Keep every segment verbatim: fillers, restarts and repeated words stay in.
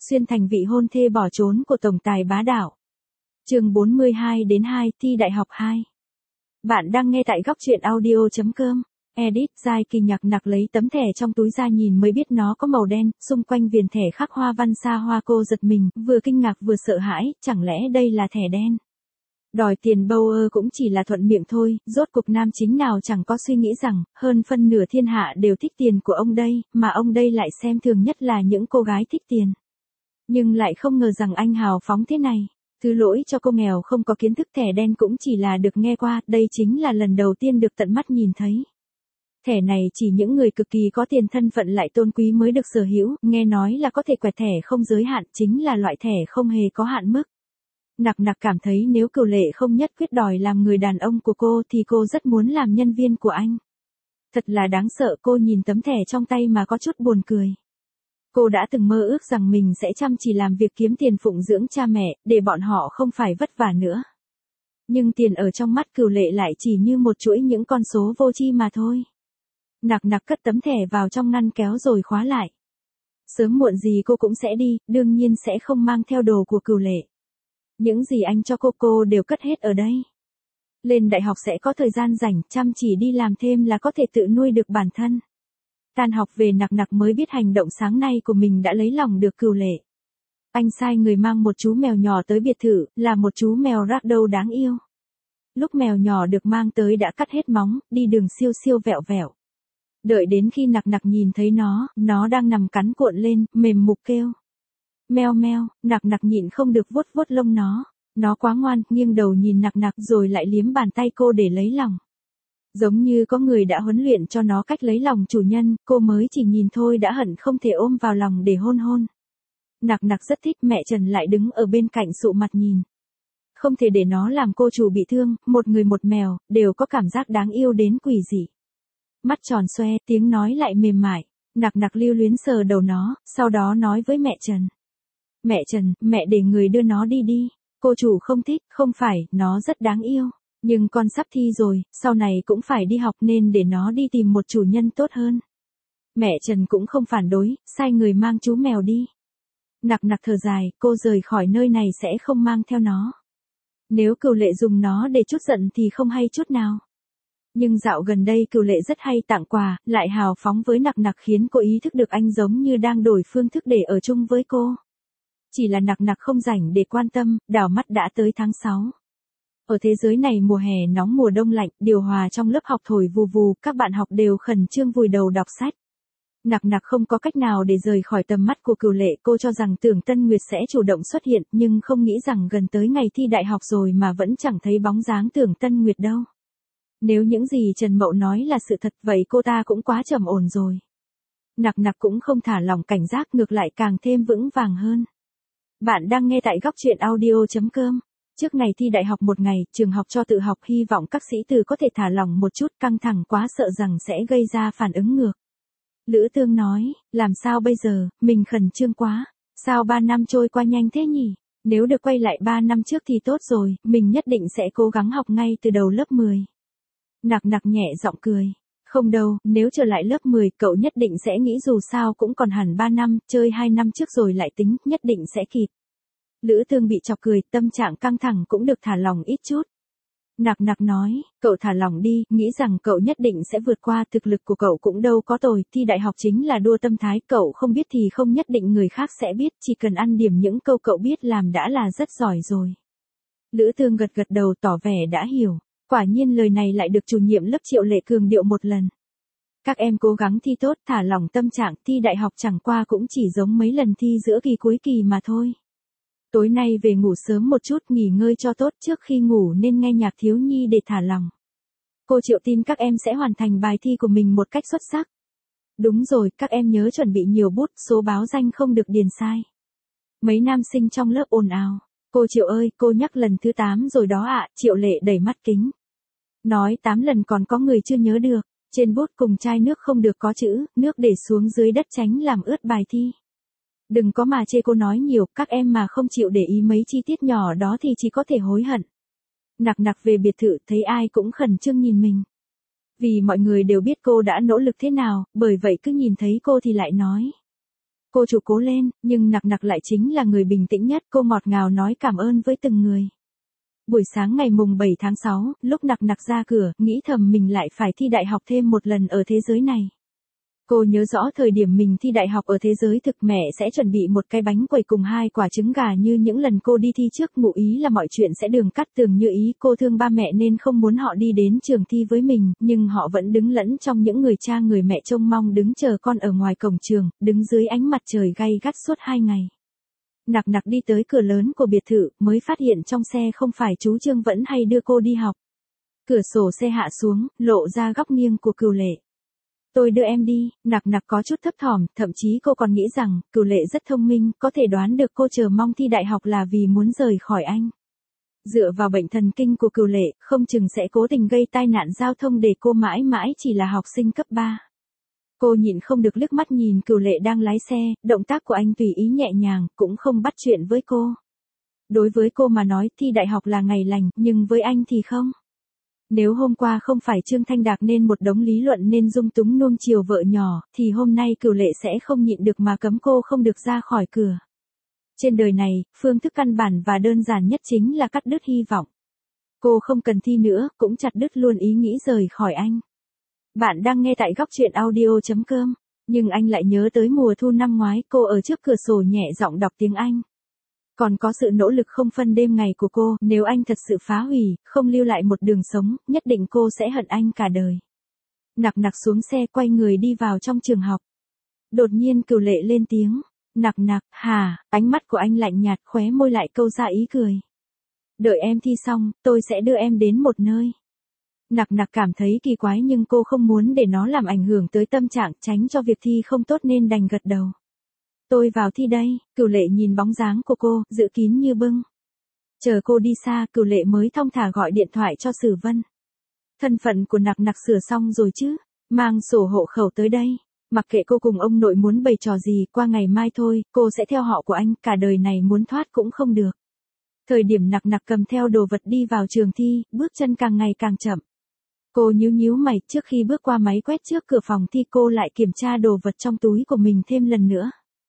xuyên thành vị hôn thê bỏ trốn của tổng tài bá đạo. Chương bốn mươi hai đến hai, thi đại học hai. Bạn đang nghe tại góc truyện audio chấm com. Edit, Giai Kỳ Nhạc Nặc lấy tấm thẻ trong túi ra nhìn mới biết nó có màu đen, xung quanh viền thẻ khắc hoa văn xa hoa. Cô giật mình, vừa kinh ngạc vừa sợ hãi, chẳng lẽ đây là thẻ đen? Đòi tiền Bauer cũng chỉ là thuận miệng thôi, rốt cục nam chính nào chẳng có suy nghĩ rằng, hơn phân nửa thiên hạ đều thích tiền của ông đây, mà ông đây lại xem thường nhất là những cô gái thích tiền. Nhưng lại không ngờ rằng anh hào phóng thế này. Thứ lỗi cho cô nghèo không có kiến thức, thẻ đen cũng chỉ là được nghe qua, đây chính là lần đầu tiên được tận mắt nhìn thấy. Thẻ này chỉ những người cực kỳ có tiền, thân phận lại tôn quý mới được sở hữu, nghe nói là có thể quẹt thẻ không giới hạn, chính là loại thẻ không hề có hạn mức. Nặc Nặc cảm thấy nếu Cửu Lệ không nhất quyết đòi làm người đàn ông của cô thì cô rất muốn làm nhân viên của anh. Thật là đáng sợ, cô nhìn tấm thẻ trong tay mà có chút buồn cười. Cô đã từng mơ ước rằng mình sẽ chăm chỉ làm việc kiếm tiền phụng dưỡng cha mẹ, để bọn họ không phải vất vả nữa. Nhưng tiền ở trong mắt Cửu Lệ lại chỉ như một chuỗi những con số vô tri mà thôi. Nặc Nặc cất tấm thẻ vào trong ngăn kéo rồi khóa lại. Sớm muộn gì cô cũng sẽ đi, đương nhiên sẽ không mang theo đồ của Cửu Lệ. Những gì anh cho cô cô đều cất hết ở đây. Lên đại học sẽ có thời gian rảnh, chăm chỉ đi làm thêm là có thể tự nuôi được bản thân. Tan học về Nặc Nặc mới biết hành động sáng nay của mình đã lấy lòng được Cửu Lệ. Anh sai người mang một chú mèo nhỏ tới biệt thự, là một chú mèo ragdoll đáng yêu. Lúc mèo nhỏ được mang tới đã cắt hết móng, đi đường siêu siêu vẹo vẹo. Đợi đến khi Nặc Nặc nhìn thấy nó, nó đang nằm cắn cuộn lên, mềm mục kêu. Meo meo, Nặc Nặc nhịn không được vuốt vuốt lông nó. Nó quá ngoan, nghiêng đầu nhìn Nặc Nặc rồi lại liếm bàn tay cô để lấy lòng. Giống như có người đã huấn luyện cho nó cách lấy lòng chủ nhân, cô mới chỉ nhìn thôi đã hận không thể ôm vào lòng để hôn hôn. Nặc Nặc rất thích, mẹ Trần lại đứng ở bên cạnh sụ mặt nhìn. Không thể để nó làm cô chủ bị thương, một người một mèo, đều có cảm giác đáng yêu đến quỷ dị. Mắt tròn xoe, tiếng nói lại mềm mại. Nặc Nặc lưu luyến sờ đầu nó, sau đó nói với mẹ Trần. Mẹ Trần, mẹ để người đưa nó đi đi. Cô chủ không thích, không phải, nó rất đáng yêu. Nhưng con sắp thi rồi, sau này cũng phải đi học nên để nó đi tìm một chủ nhân tốt hơn. Mẹ Trần cũng không phản đối, sai người mang chú mèo đi. Nặc Nặc thở dài, cô rời khỏi nơi này sẽ không mang theo nó. Nếu Cửu Lệ dùng nó để trút giận thì không hay chút nào. Nhưng dạo gần đây Cửu Lệ rất hay tặng quà, lại hào phóng với Nặc Nặc khiến cô ý thức được anh giống như đang đổi phương thức để ở chung với cô. Chỉ là Nặc Nặc không rảnh để quan tâm, đảo mắt đã tới tháng sáu. Ở thế giới này mùa hè nóng mùa đông lạnh, điều hòa trong lớp học thổi vù vù, các bạn học đều khẩn trương vùi đầu đọc sách. Nặc Nặc không có cách nào để rời khỏi tầm mắt của Cửu Lệ, cô cho rằng Tưởng Tân Nguyệt sẽ chủ động xuất hiện, nhưng không nghĩ rằng gần tới ngày thi đại học rồi mà vẫn chẳng thấy bóng dáng Tưởng Tân Nguyệt đâu. Nếu những gì Trần Mậu nói là sự thật, vậy cô ta cũng quá trầm ổn rồi. Nặc Nặc cũng không thả lỏng cảnh giác, ngược lại càng thêm vững vàng hơn. Bạn đang nghe tại góc truyện audio chấm com. Trước ngày thi đại học một ngày, trường học cho tự học, hy vọng các sĩ tử có thể thả lỏng một chút, căng thẳng quá sợ rằng sẽ gây ra phản ứng ngược. Lữ Tương nói, làm sao bây giờ, mình khẩn trương quá. Sao ba năm trôi qua nhanh thế nhỉ? Nếu được quay lại ba năm trước thì tốt rồi, mình nhất định sẽ cố gắng học ngay từ đầu lớp mười. Nặc Nặc nhẹ giọng cười. Không đâu, nếu trở lại lớp mười, cậu nhất định sẽ nghĩ dù sao cũng còn hẳn ba năm, chơi hai năm trước rồi lại tính, nhất định sẽ kịp. Lữ Tương bị chọc cười, tâm trạng căng thẳng cũng được thả lỏng ít chút. Nặc Nặc nói, cậu thả lỏng đi, nghĩ rằng cậu nhất định sẽ vượt qua, thực lực của cậu cũng đâu có tồi, thi đại học chính là đua tâm thái, cậu không biết thì không nhất định người khác sẽ biết, chỉ cần ăn điểm những câu cậu biết làm đã là rất giỏi rồi. Lữ Tương gật gật đầu tỏ vẻ đã hiểu. Quả nhiên lời này lại được chủ nhiệm lớp Triệu Lệ cường điệu một lần. Các em cố gắng thi tốt, thả lỏng tâm trạng, thi đại học chẳng qua cũng chỉ giống mấy lần thi giữa kỳ cuối kỳ mà thôi. Tối nay về ngủ sớm một chút, nghỉ ngơi cho tốt, trước khi ngủ nên nghe nhạc thiếu nhi để thả lỏng. Cô Triệu tin các em sẽ hoàn thành bài thi của mình một cách xuất sắc. Đúng rồi, các em nhớ chuẩn bị nhiều bút, số báo danh không được điền sai. Mấy nam sinh trong lớp ồn ào. Cô Triệu ơi, cô nhắc lần thứ tám rồi đó ạ, Triệu Lệ đẩy mắt kính. Nói tám lần còn có người chưa nhớ được, trên bút cùng chai nước không được có chữ, nước để xuống dưới đất tránh làm ướt bài thi. Đừng có mà chê cô nói nhiều, các em mà không chịu để ý mấy chi tiết nhỏ đó thì chỉ có thể hối hận. Nặc Nặc về biệt thự, thấy ai cũng khẩn trương nhìn mình. Vì mọi người đều biết cô đã nỗ lực thế nào, bởi vậy cứ nhìn thấy cô thì lại nói. Cô chủ cố lên, nhưng nặc nặc lại chính là người bình tĩnh nhất, cô ngọt ngào nói cảm ơn với từng người. Buổi sáng ngày mùng bảy tháng sáu, lúc nặc nặc ra cửa, nghĩ thầm mình lại phải thi đại học thêm một lần ở thế giới này. Cô nhớ rõ thời điểm mình thi đại học ở thế giới thực mẹ sẽ chuẩn bị một cái bánh quẩy cùng hai quả trứng gà như những lần cô đi thi trước, ngụ ý là mọi chuyện sẽ đường cắt tường như ý. Cô thương ba mẹ nên không muốn họ đi đến trường thi với mình, nhưng họ vẫn đứng lẫn trong những người cha người mẹ trông mong đứng chờ con ở ngoài cổng trường, đứng dưới ánh mặt trời gay gắt suốt hai ngày. Nặc nặc đi tới cửa lớn của biệt thự, mới phát hiện trong xe không phải chú Trương vẫn hay đưa cô đi học. Cửa sổ xe hạ xuống, lộ ra góc nghiêng của Cửu Lệ. Tôi đưa em đi, nặc nặc có chút thấp thỏm, thậm chí cô còn nghĩ rằng, Cửu Lệ rất thông minh, có thể đoán được cô chờ mong thi đại học là vì muốn rời khỏi anh. Dựa vào bệnh thần kinh của Cửu Lệ, không chừng sẽ cố tình gây tai nạn giao thông để cô mãi mãi chỉ là học sinh cấp ba. Cô nhịn không được liếc mắt nhìn Cửu Lệ đang lái xe, động tác của anh tùy ý nhẹ nhàng, cũng không bắt chuyện với cô. Đối với cô mà nói thi đại học là ngày lành, nhưng với anh thì không. Nếu hôm qua không phải Trương Thanh Đạc nên một đống lý luận nên dung túng nuông chiều vợ nhỏ, thì hôm nay Cửu Lệ sẽ không nhịn được mà cấm cô không được ra khỏi cửa. Trên đời này, phương thức căn bản và đơn giản nhất chính là cắt đứt hy vọng. Cô không cần thi nữa, cũng chặt đứt luôn ý nghĩ rời khỏi anh. Bạn đang nghe tại góc truyện audio chấm com, nhưng anh lại nhớ tới mùa thu năm ngoái cô ở trước cửa sổ nhẹ giọng đọc tiếng Anh. Còn có sự nỗ lực không phân đêm ngày của cô, nếu anh thật sự phá hủy, không lưu lại một đường sống, nhất định cô sẽ hận anh cả đời. Nặc nặc xuống xe quay người đi vào trong trường học. Đột nhiên Cửu Lệ lên tiếng, nặc nặc, hả, ánh mắt của anh lạnh nhạt, khóe môi lại câu ra ý cười. Đợi em thi xong, tôi sẽ đưa em đến một nơi. Nặc nặc cảm thấy kỳ quái nhưng cô không muốn để nó làm ảnh hưởng tới tâm trạng, tránh cho việc thi không tốt nên đành gật đầu. Tôi vào thi đây, Cửu Lệ nhìn bóng dáng của cô, giữ kín như bưng. Chờ cô đi xa, Cửu Lệ mới thong thả gọi điện thoại cho Sử Vân. Thân phận của nặc nặc sửa xong rồi chứ, mang sổ hộ khẩu tới đây. Mặc kệ cô cùng ông nội muốn bày trò gì, qua ngày mai thôi, cô sẽ theo họ của anh, cả đời này muốn thoát cũng không được. Thời điểm nặc nặc cầm theo đồ vật đi vào trường thi, bước chân càng ngày càng chậm. Cô nhíu nhíu mày, trước khi bước qua máy quét trước cửa phòng thi cô lại kiểm tra đồ vật trong túi của mình thêm lần nữa.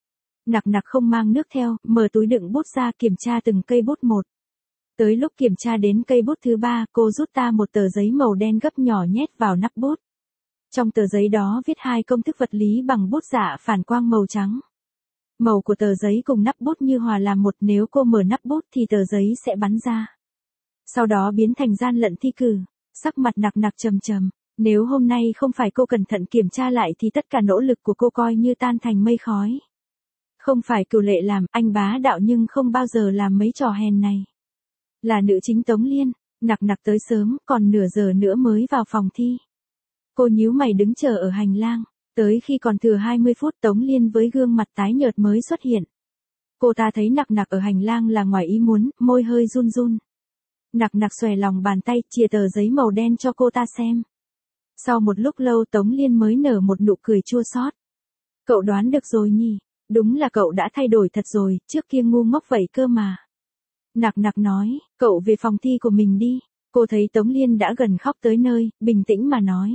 Nặc nặc không mang nước theo, mở túi đựng bút ra kiểm tra từng cây bút một. Tới lúc kiểm tra đến cây bút thứ ba, cô rút ra một tờ giấy màu đen gấp nhỏ nhét vào nắp bút. Trong tờ giấy đó viết hai công thức vật lý bằng bút dạ phản quang màu trắng. Màu của tờ giấy cùng nắp bút như hòa làm một, nếu cô mở nắp bút thì tờ giấy sẽ bắn ra. Sau đó biến thành gian lận thi cử. Sắc mặt nặc nặc trầm trầm, nếu hôm nay không phải cô cẩn thận kiểm tra lại thì tất cả nỗ lực của cô coi như tan thành mây khói. Không phải Cửu Lệ làm, anh bá đạo nhưng không bao giờ làm mấy trò hèn này. Là nữ chính Tống Liên, nặc nặc tới sớm, còn nửa giờ nữa mới vào phòng thi. Cô nhíu mày đứng chờ ở hành lang, tới khi còn thừa hai mươi phút Tống Liên với gương mặt tái nhợt mới xuất hiện. Cô ta thấy nặc nặc ở hành lang là ngoài ý muốn, môi hơi run run. Nặc nặc xòe lòng bàn tay, chia tờ giấy màu đen cho cô ta xem. Sau một lúc lâu Tống Liên mới nở một nụ cười chua xót. Cậu đoán được rồi nhỉ, đúng là cậu đã thay đổi thật rồi, trước kia ngu ngốc vậy cơ mà. Nặc nặc nói, cậu về phòng thi của mình đi. Cô thấy Tống Liên đã gần khóc tới nơi, bình tĩnh mà nói.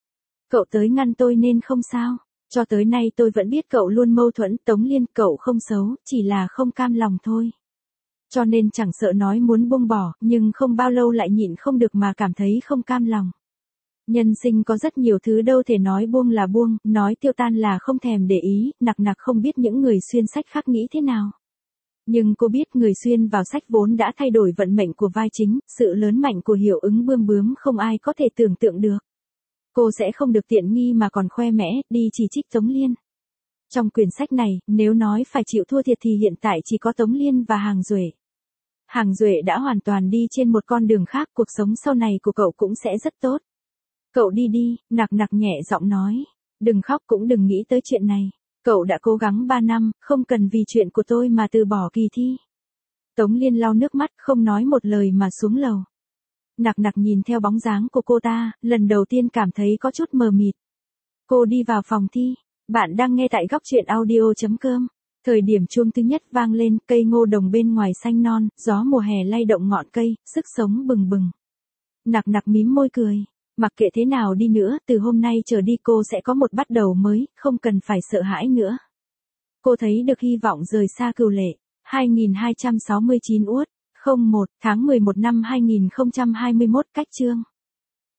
Cậu tới ngăn tôi nên không sao, cho tới nay tôi vẫn biết cậu luôn mâu thuẫn. Tống Liên, cậu không xấu, chỉ là không cam lòng thôi. Cho nên chẳng sợ nói muốn buông bỏ, nhưng không bao lâu lại nhịn không được mà cảm thấy không cam lòng. Nhân sinh có rất nhiều thứ đâu thể nói buông là buông, nói tiêu tan là không thèm để ý. Nặc nặc không biết những người xuyên sách khác nghĩ thế nào. Nhưng cô biết người xuyên vào sách vốn đã thay đổi vận mệnh của vai chính, sự lớn mạnh của hiệu ứng bươm bướm không ai có thể tưởng tượng được. Cô sẽ không được tiện nghi mà còn khoe mẽ, đi chỉ trích Tống Liên. Trong quyển sách này, nếu nói phải chịu thua thiệt thì hiện tại chỉ có Tống Liên và Hàng Duệ. Hàng Duệ đã hoàn toàn đi trên một con đường khác, cuộc sống sau này của cậu cũng sẽ rất tốt. Cậu đi đi, nặc nặc nhẹ giọng nói. Đừng khóc cũng đừng nghĩ tới chuyện này. Cậu đã cố gắng ba năm, không cần vì chuyện của tôi mà từ bỏ kỳ thi. Tống Liên lau nước mắt, không nói một lời mà xuống lầu. Nặc nặc nhìn theo bóng dáng của cô ta, lần đầu tiên cảm thấy có chút mờ mịt. Cô đi vào phòng thi. Bạn đang nghe tại góc truyện audio chấm com. Thời điểm chuông thứ nhất vang lên, cây ngô đồng bên ngoài xanh non, gió mùa hè lay động ngọn cây, sức sống bừng bừng. Nặc nặc mím môi cười. Mặc kệ thế nào đi nữa, từ hôm nay trở đi cô sẽ có một bắt đầu mới, không cần phải sợ hãi nữa. Cô thấy được hy vọng rời xa Cửu Lệ. hai nghìn hai trăm sáu mươi chín Uất, không một, tháng mười một năm hai nghìn không trăm hai mươi mốt, cách chương.